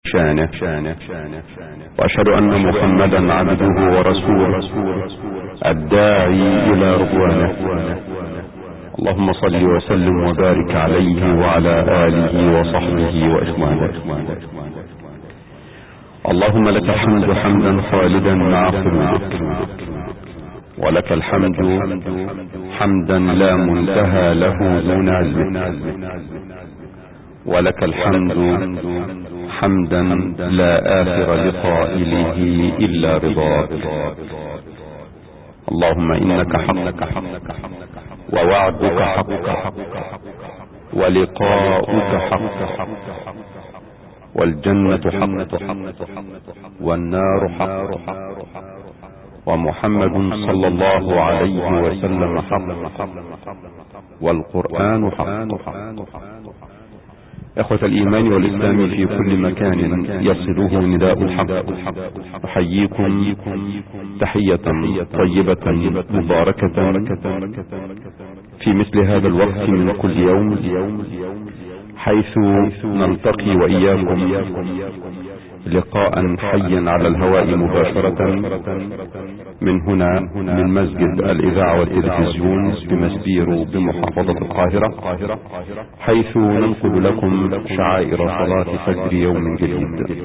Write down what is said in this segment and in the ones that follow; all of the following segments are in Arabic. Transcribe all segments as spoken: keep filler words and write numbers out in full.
شانه وأشهد أن محمدا عبده ورسوله الداعي إلى رضوانه. اللهم صل وسلم وبارك عليه وعلى آله وصحبه وإخوانه. اللهم لك الحمد حمدا خالدا مع خلودك، ولك الحمد حمدا لا منتهى له دون علمك، ولك الحمد حمدا لا آخر لقائله إلا رضاك. اللهم إنك حق ووعدك حق ولقاؤك حق والجنة حق والنار حق ومحمد صلى الله عليه وسلم حق والقرآن حق. إخوة الإيمان والإسلام في كل مكان يصله نداء الحق، أحييكم تحية طيبة مباركة في مثل هذا الوقت من كل يوم، حيث نلتقي وإياكم لقاء حيا على الهواء مباشرة من هنا من مسجد الإذاعة والتلفزيون بمسبيرو بمحافظة القاهرة، حيث ننقل لكم شعائر صلاة فجر يوم جديد.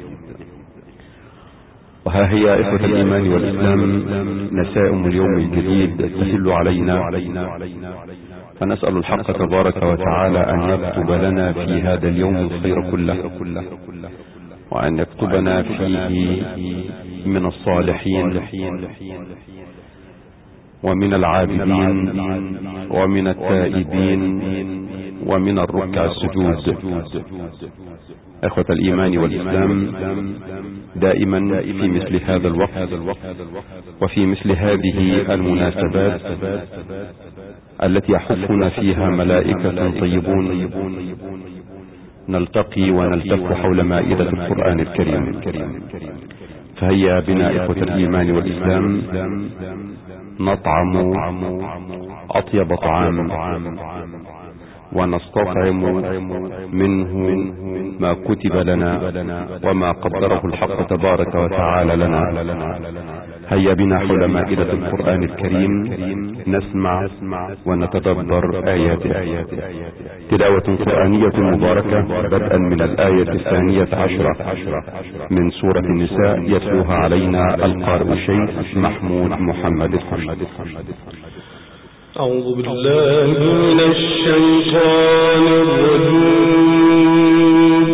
وها هي إخوة الإيمان والإسلام نسائم اليوم الجديد تهل علينا، فنسأل الحق تبارك وتعالى أن يكتب لنا في هذا اليوم الخير كله، وأن يكتبنا فيه من الصالحين ومن العابدين ومن التائبين ومن الركع السجود. إخوة الإيمان والإسلام، دائما في مثل هذا الوقت وفي مثل هذه المناسبات التي يحفنا فيها ملائكة طيبون نلتقي ونلتف حول مائدة القرآن الكريم. فهيا بنا إخوة الإيمان والإسلام نطعم أطيب طعام ونستطعم منه ما كتب لنا وما قدره الحق تبارك وتعالى لنا. هيا بنا حول مائدة القرآن الكريم نسمع ونتدبر آياته. تلاوة قرآنية مباركة بدءا من الآية الثانية عشرة من سورة النساء، يتلوها علينا القارئ الشيخ محمود محمد الحمد. أعوذ بالله من الشيطان الرجيم.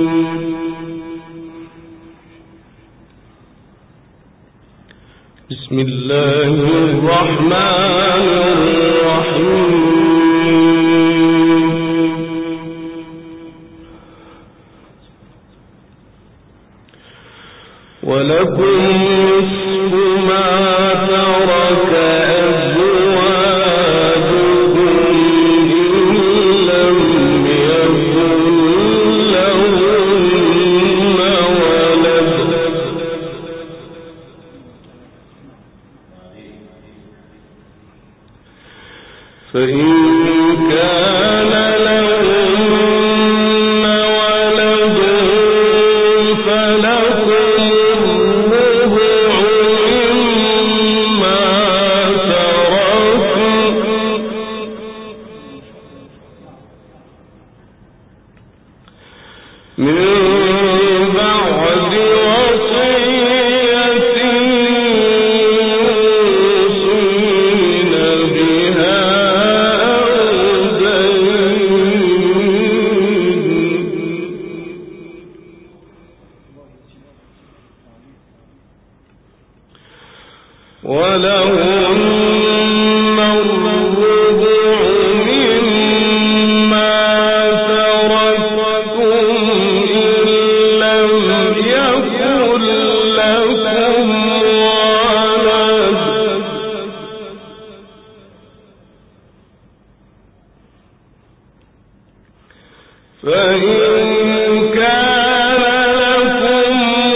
بسم الله الرحمن الرحيم. ولكم نصف ما ترك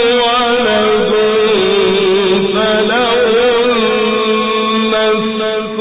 فإن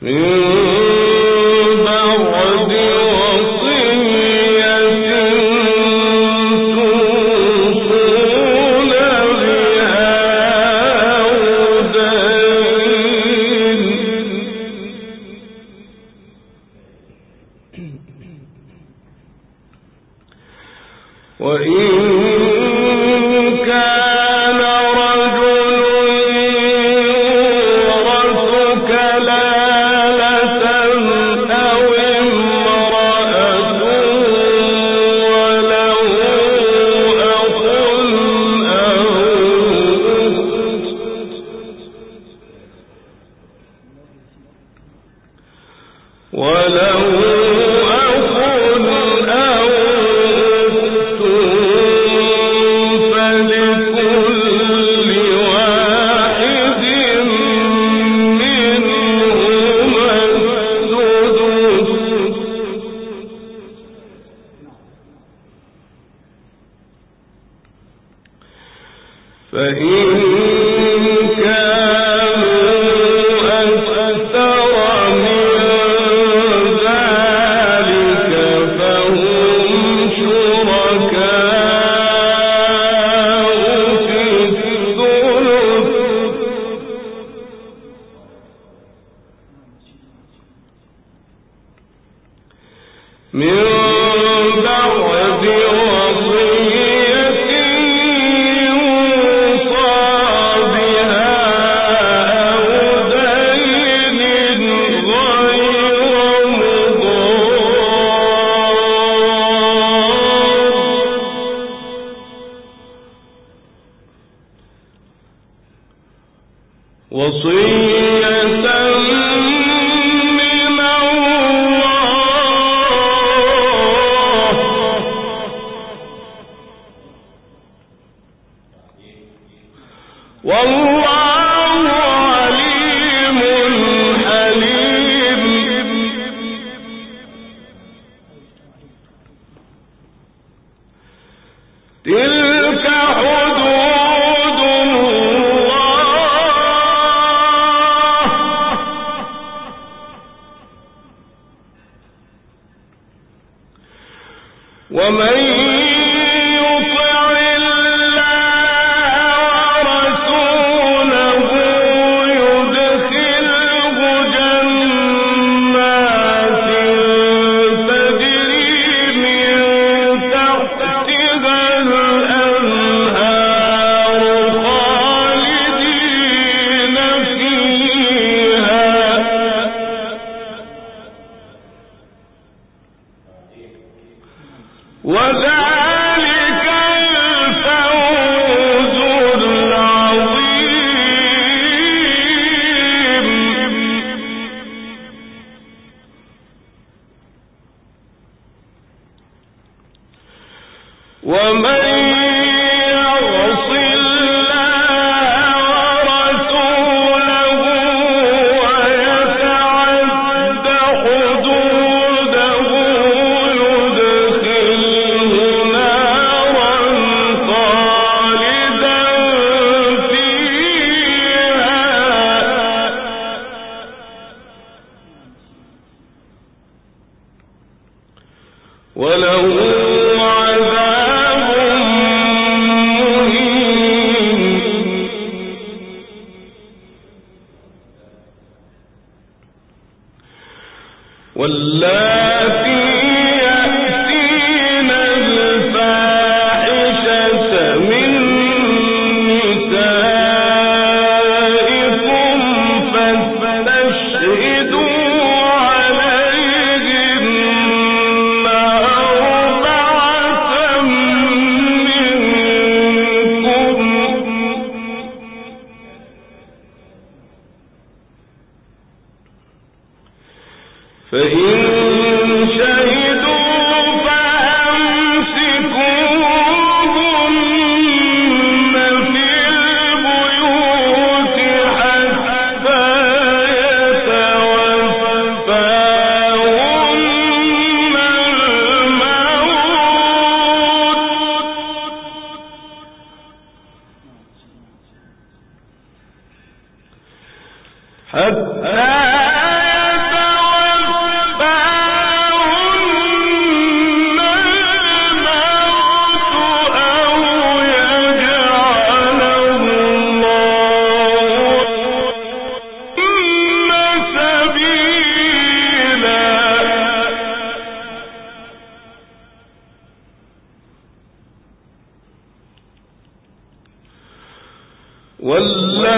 حتى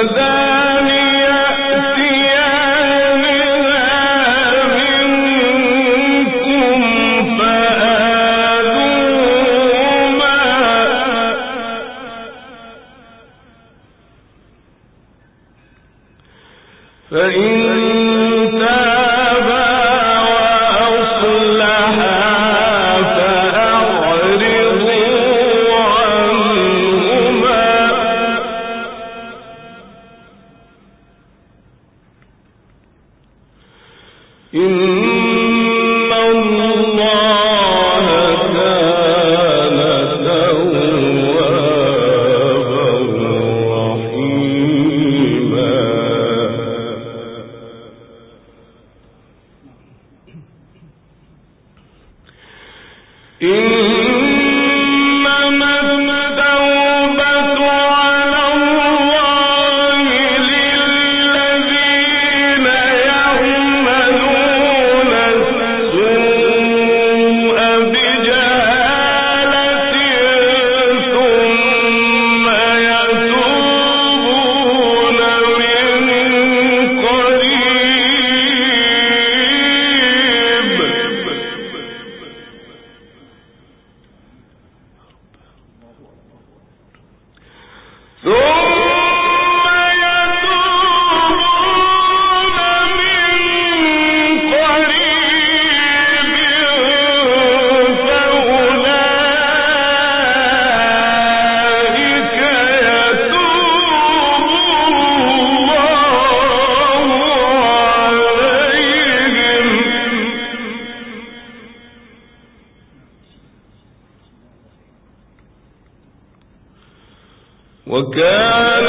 وكان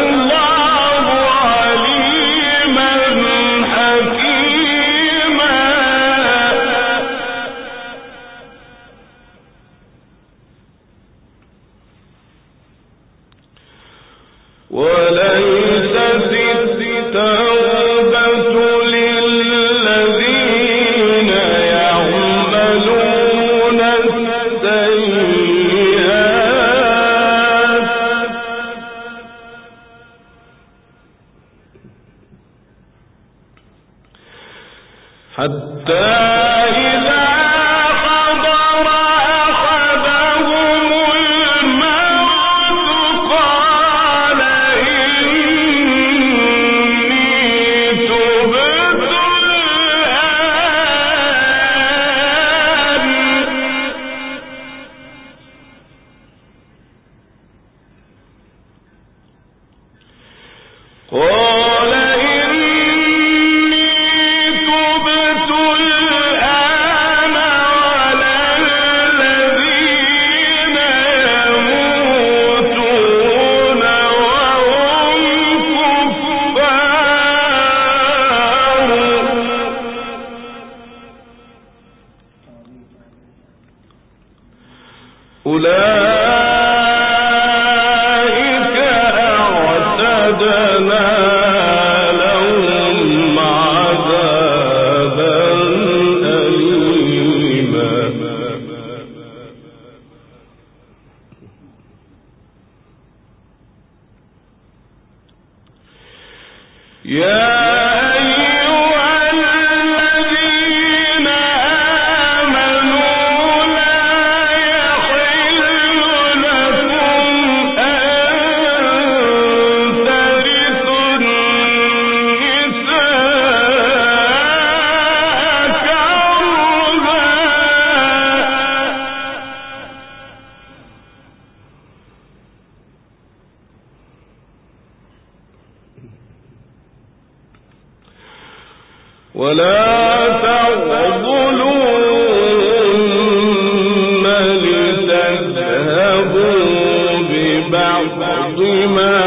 الله عليما حكيما. وليست التوبة للذين يعملون السيئات حتى إذا حضر أحدهم الموت قال إني تبت الآن قال أولئك أعتدنا لهم عذابا أليما. يا ولا تعضلوهن لتذهبوا ببعض ما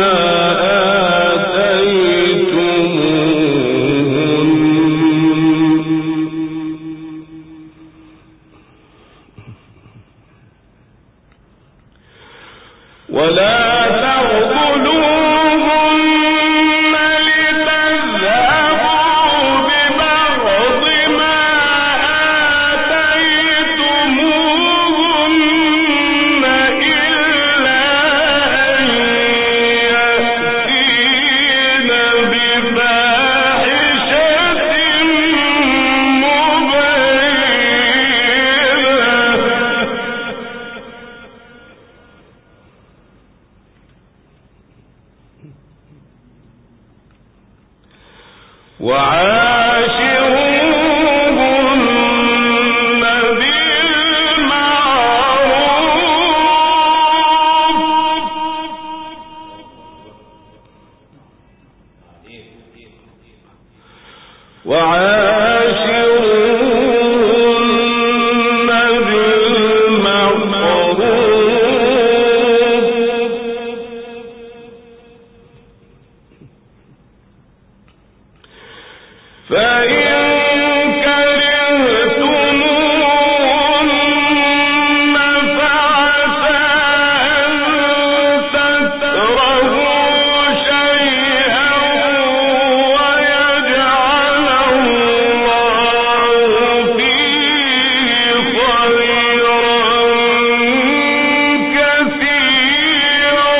آتيتموهن ولا تعضلوهن لتذهبوا ببعض ما وعاشروهن بالمعروف وعاشروهن بالمعروف فإن كرهتموهن فعسى أن تكرهوا شيئا ويجعل الله فيه خيرا كثيرا.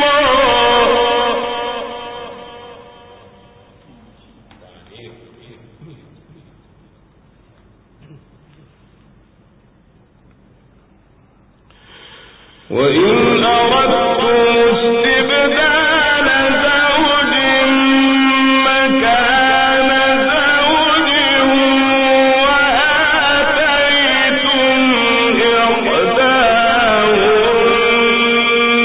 وإن أردتم استبدال زوج مكان زوج وآتيتم إحداهن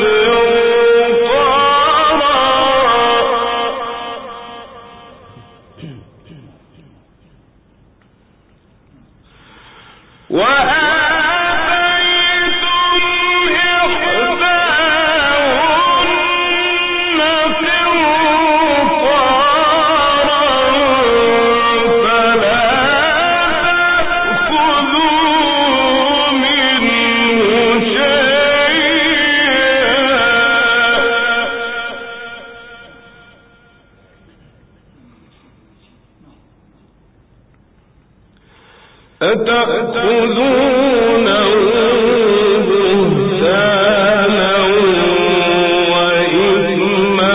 قنطارا أتأخذونه بهتانا وإثما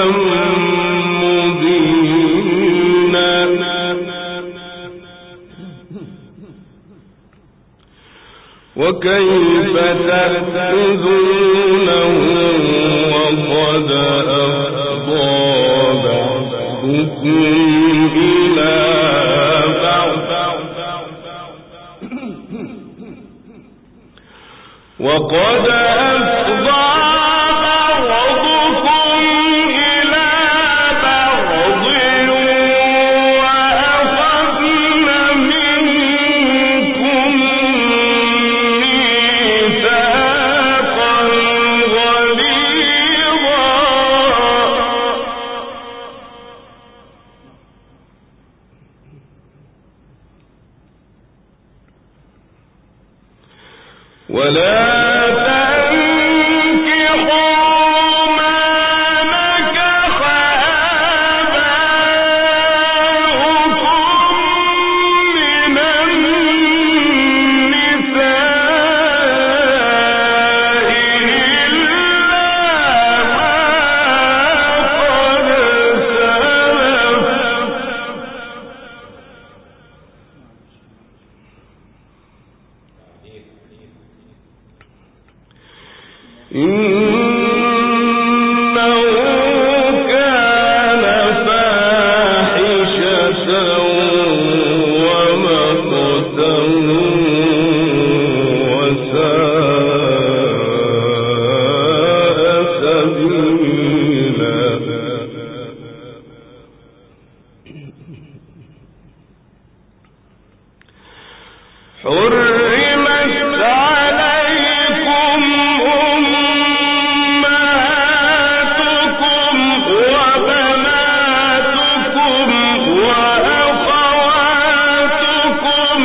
مبينا وكيف تأخذونه وقد أفضى بعضكم إلى بعض وقد أفضى بعضكم إلى بعض وأخذن منكم ميثاقا غليظا. ولا إنه كان فاحشة ومقتا وساء سبيلا. حرمت عليكم أمهاتكم وبناتكم وأخواتكم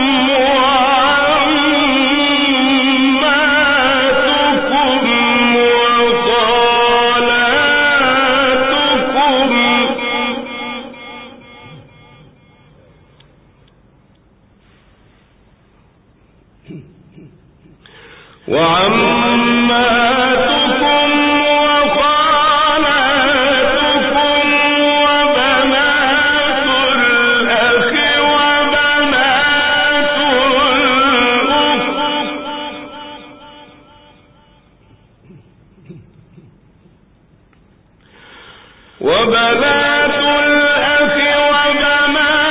وعماتكم وخالاتكم وعماتكم وخالاتكم وبنات الأخ وبنات الأخت وبنات الأخ وبنات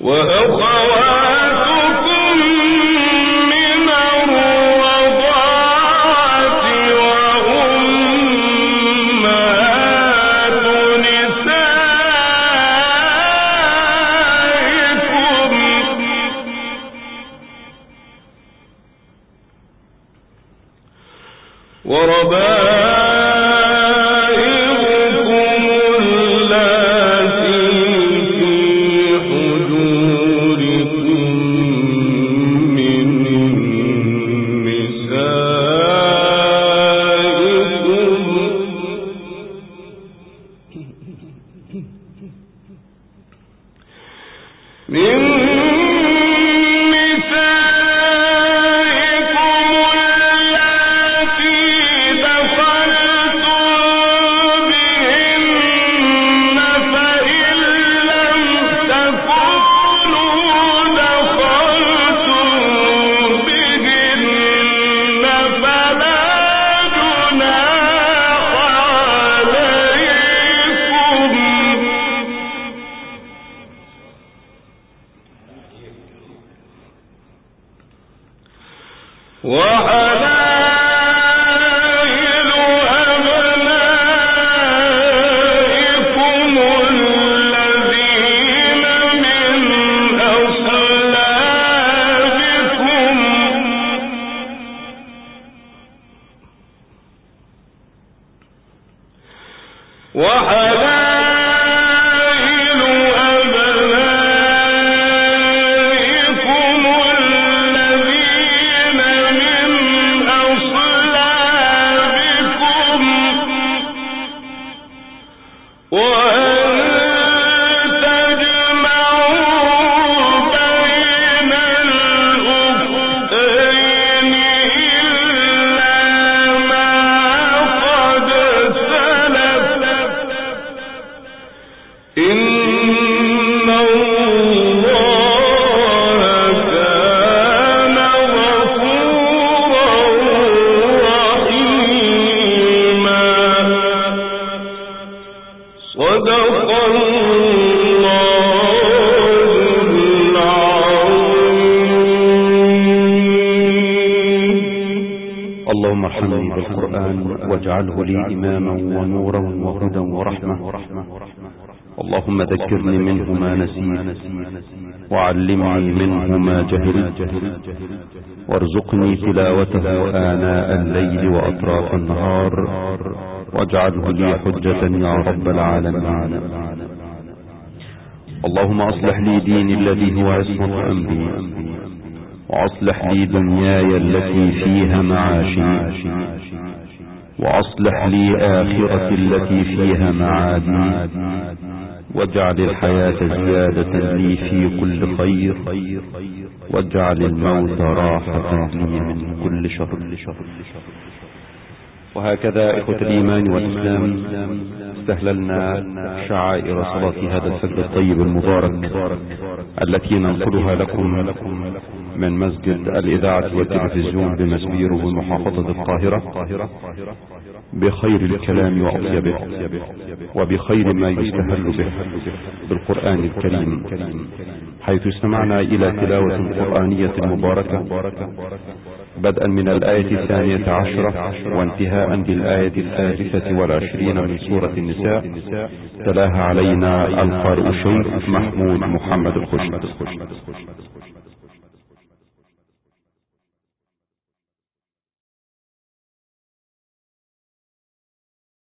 وأخواتكم من الرضاعة وأمهات نسائكم وربائبكم اللاتي في حجوركم من نسائكم من وحلائل أبنائكم الذين من أصلابكم وحلائل أبنائكم الذين من أصلابكم وأن تجمعوا بين الأختين إلا ما قد سلف إن الله كان غفورا رحيما. صدق الله العظيم. اللهم ارحمني بالقرآن واجعله لي إماما ونورا وهدى ورحمة. اللهم ذكرني منه ما نسيت وعلمني منه ما جهلت وارزقني تلاوته آناء الليل وأطراف النهار واجعله لي حجة يا رب العالمين. اللهم أصلح لي ديني الذي هو عصمة أمري وأصلح لي دنياي التي فيها معاشي وأصلح لي آخرتي التي فيها معادي واجعل الحياة زيادة لي في كل خير واجعل الموت راحة لي من كل شر. وهكذا إخوة الإيمان والإسلام استهللنا شعائر صلاة هذا الفجر الطيب المبارك التي ننقلها لكم من مسجد الإذاعة والتلفزيون بمسبير بمحافظة القاهرة بخير الكلام وأطيبه وبخير ما يستهل به بالقرآن الكريم، حيث استمعنا إلى تلاوة قرآنية مباركة بدءا من الآية الثانية عشرة وانتهاء بالآية الثالثة والعشرين من سورة النساء. تلاها علينا القارئ الشيخ محمود محمد الخشب.